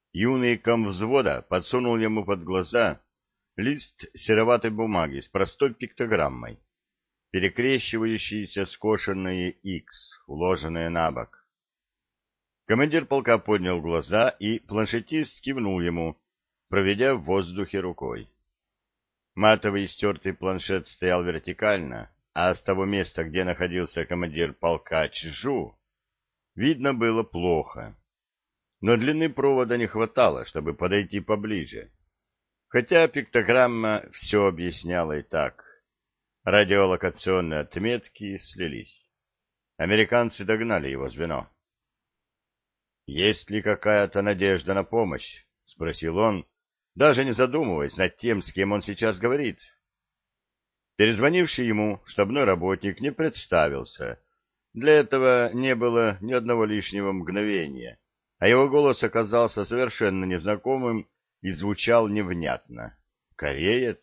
Юный комвзвода подсунул ему под глаза лист сероватой бумаги с простой пиктограммой, перекрещивающейся скошенное «Х», уложенное на бок. Командир полка поднял глаза, и планшетист кивнул ему, проведя в воздухе рукой. Матовый стертый планшет стоял вертикально, а с того места, где находился командир полка Чжу, видно было плохо. Но длины провода не хватало, чтобы подойти поближе. Хотя пиктограмма все объясняла и так. Радиолокационные отметки слились. Американцы догнали его звено. «Есть ли какая-то надежда на помощь?» — спросил он, даже не задумываясь над тем, с кем он сейчас говорит. Перезвонивший ему штабной работник не представился. Для этого не было ни одного лишнего мгновения, а его голос оказался совершенно незнакомым и звучал невнятно. «Кореец?»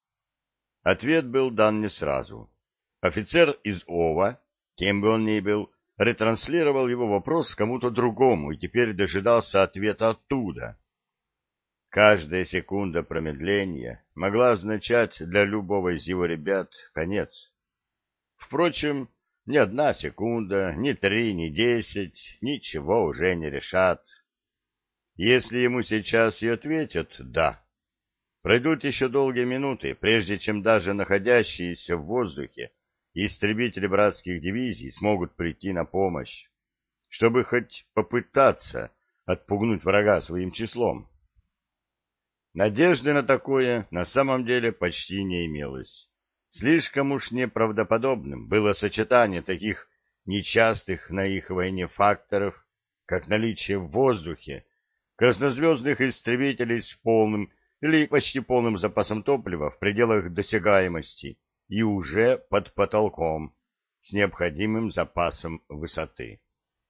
Ответ был дан не сразу. Офицер из ОВА, кем бы он ни был, ретранслировал его вопрос кому-то другому и теперь дожидался ответа оттуда. Каждая секунда промедления могла означать для любого из его ребят конец. Впрочем, ни одна секунда, ни 3, ни 10 ничего уже не решат. Если ему сейчас и ответят «да», пройдут еще долгие минуты, прежде чем даже находящиеся в воздухе истребители братских дивизий смогут прийти на помощь, чтобы хоть попытаться отпугнуть врага своим числом. Надежды на такое на самом деле почти не имелось. Слишком уж неправдоподобным было сочетание таких нечастых на их войне факторов, как наличие в воздухе краснозвездных истребителей с полным или почти полным запасом топлива в пределах досягаемости и уже под потолком с необходимым запасом высоты.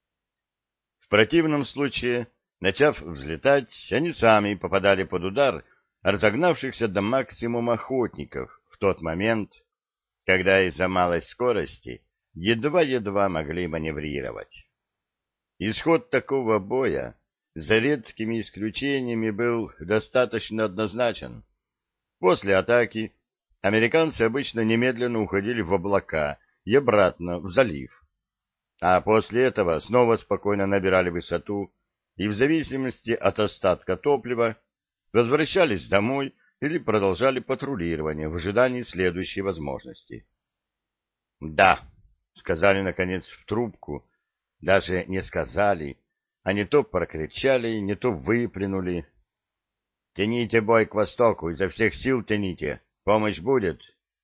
В противном случае, начав взлетать, они сами попадали под удар разогнавшихся до максимума охотников в тот момент, когда из-за малой скорости едва-едва могли маневрировать. Исход такого боя, за редкими исключениями, был достаточно однозначен. После атаки американцы обычно немедленно уходили в облака и обратно в залив, а после этого снова спокойно набирали высоту и в зависимости от остатка топлива возвращались домой или продолжали патрулирование в ожидании следующей возможности. «Да», — сказали наконец в трубку, даже не сказали, а не то прокричали, не то выплюнули. «Тяните бой к востоку, изо всех сил тяните, помощь будет».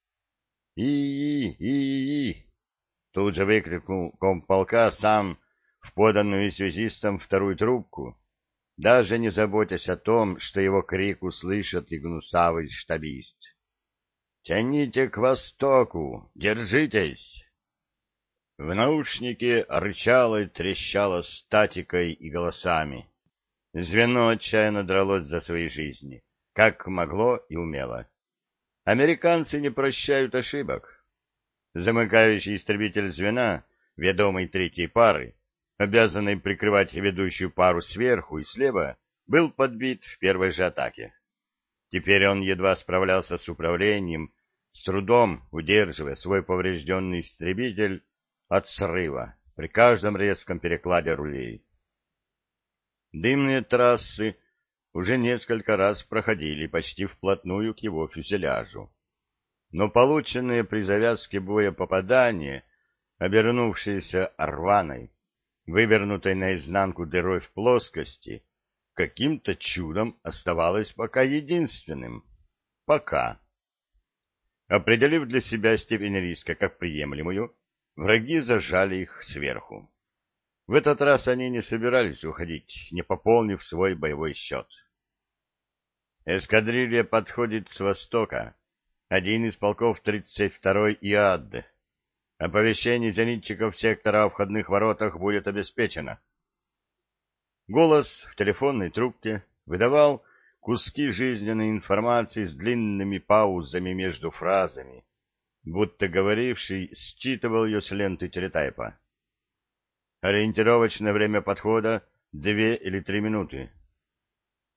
«И-и-и-и-и!» — тут же выкрикнул комполка сам в поданную связистом вторую трубку, даже не заботясь о том, что его крик услышит и гнусавый штабист. «Тяните к востоку! Держитесь!» В наушнике рычало и трещало статикой и голосами. Звено отчаянно дралось за свои жизни, как могло и умело. Американцы не прощают ошибок. Замыкающий истребитель звена, ведомый третьей пары, обязанный прикрывать ведущую пару сверху и слева, был подбит в первой же атаке. Теперь он едва справлялся с управлением, с трудом удерживая свой поврежденный истребитель от срыва при каждом резком перекладе рулей. Дымные трассы уже несколько раз проходили почти вплотную к его фюзеляжу. Но полученные при завязке боя попадания, обернувшиеся рваной, вывернутой наизнанку дырой в плоскости, каким-то чудом оставалось пока единственным. Пока. Определив для себя степень риска как приемлемую, враги зажали их сверху. В этот раз они не собирались уходить, не пополнив свой боевой счет. Эскадрилья подходит с востока. Один из полков 32-й ИАД. Оповещение зенитчиков сектора о входных воротах будет обеспечено. Голос в телефонной трубке выдавал куски жизненной информации с длинными паузами между фразами, будто говоривший считывал ее с ленты телетайпа. Ориентировочное время подхода — 2 или 3 минуты.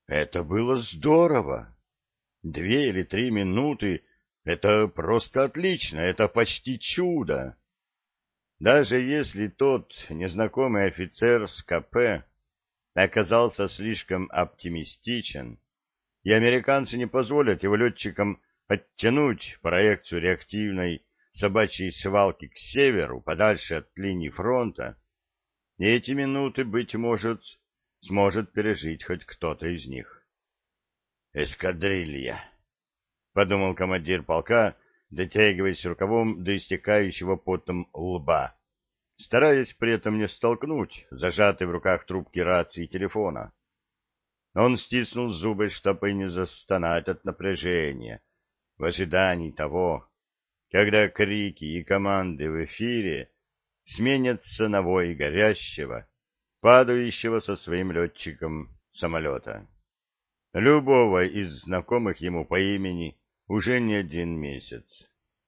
Это было здорово. 2 или 3 минуты — это просто отлично, это почти чудо. Даже если тот незнакомый офицер с КП оказался слишком оптимистичен, и американцы не позволят его летчикам оттянуть проекцию реактивной собачьей свалки к северу, подальше от линии фронта, и эти минуты, быть может, сможет пережить хоть кто-то из них. «Эскадрилья», — подумал командир полка, дотягиваясь рукавом до истекающего потом лба, стараясь при этом не столкнуть зажатый в руках трубки рации и телефона. Он стиснул зубы, чтобы не застонать от напряжения, в ожидании того, когда крики и команды в эфире сменятся на вой горящего, падающего со своим летчиком самолета. Любого из знакомых ему по имени уже не 1 месяц.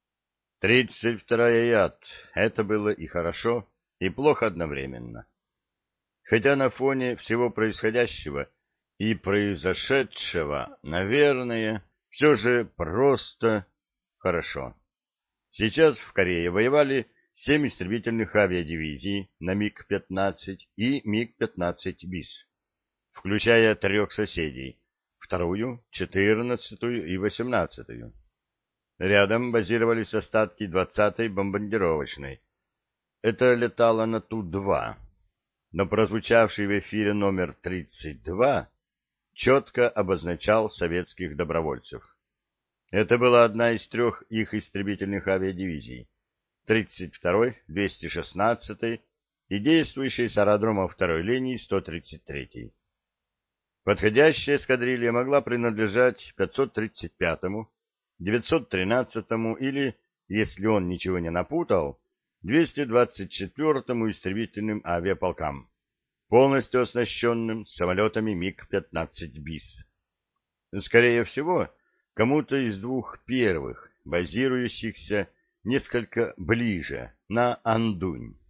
32-я Яд — это было и хорошо, и плохо одновременно. Хотя на фоне всего происходящего и произошедшего, наверное, все же просто хорошо. Сейчас в Корее воевали 7 истребительных авиадивизий на МиГ-15 и МиГ-15 БИС, включая 3 соседей, 2-ю, 14-ю и 18-ю. Рядом базировались остатки 20-й бомбардировочной. Это летало на Ту-2, но прозвучавший в эфире номер 32 четко обозначал советских добровольцев. Это была одна из 3 их истребительных авиадивизий, 32-й, 216-й и действующей с аэродрома 2-й линии 133-й. Подходящая эскадрилья могла принадлежать 535-му, 913-му или, если он ничего не напутал, 224-му истребительным авиаполкам, полностью оснащенным самолетами МиГ-15 БИС. Скорее всего, кому-то из 2 первых, базирующихся несколько ближе, на Андунь.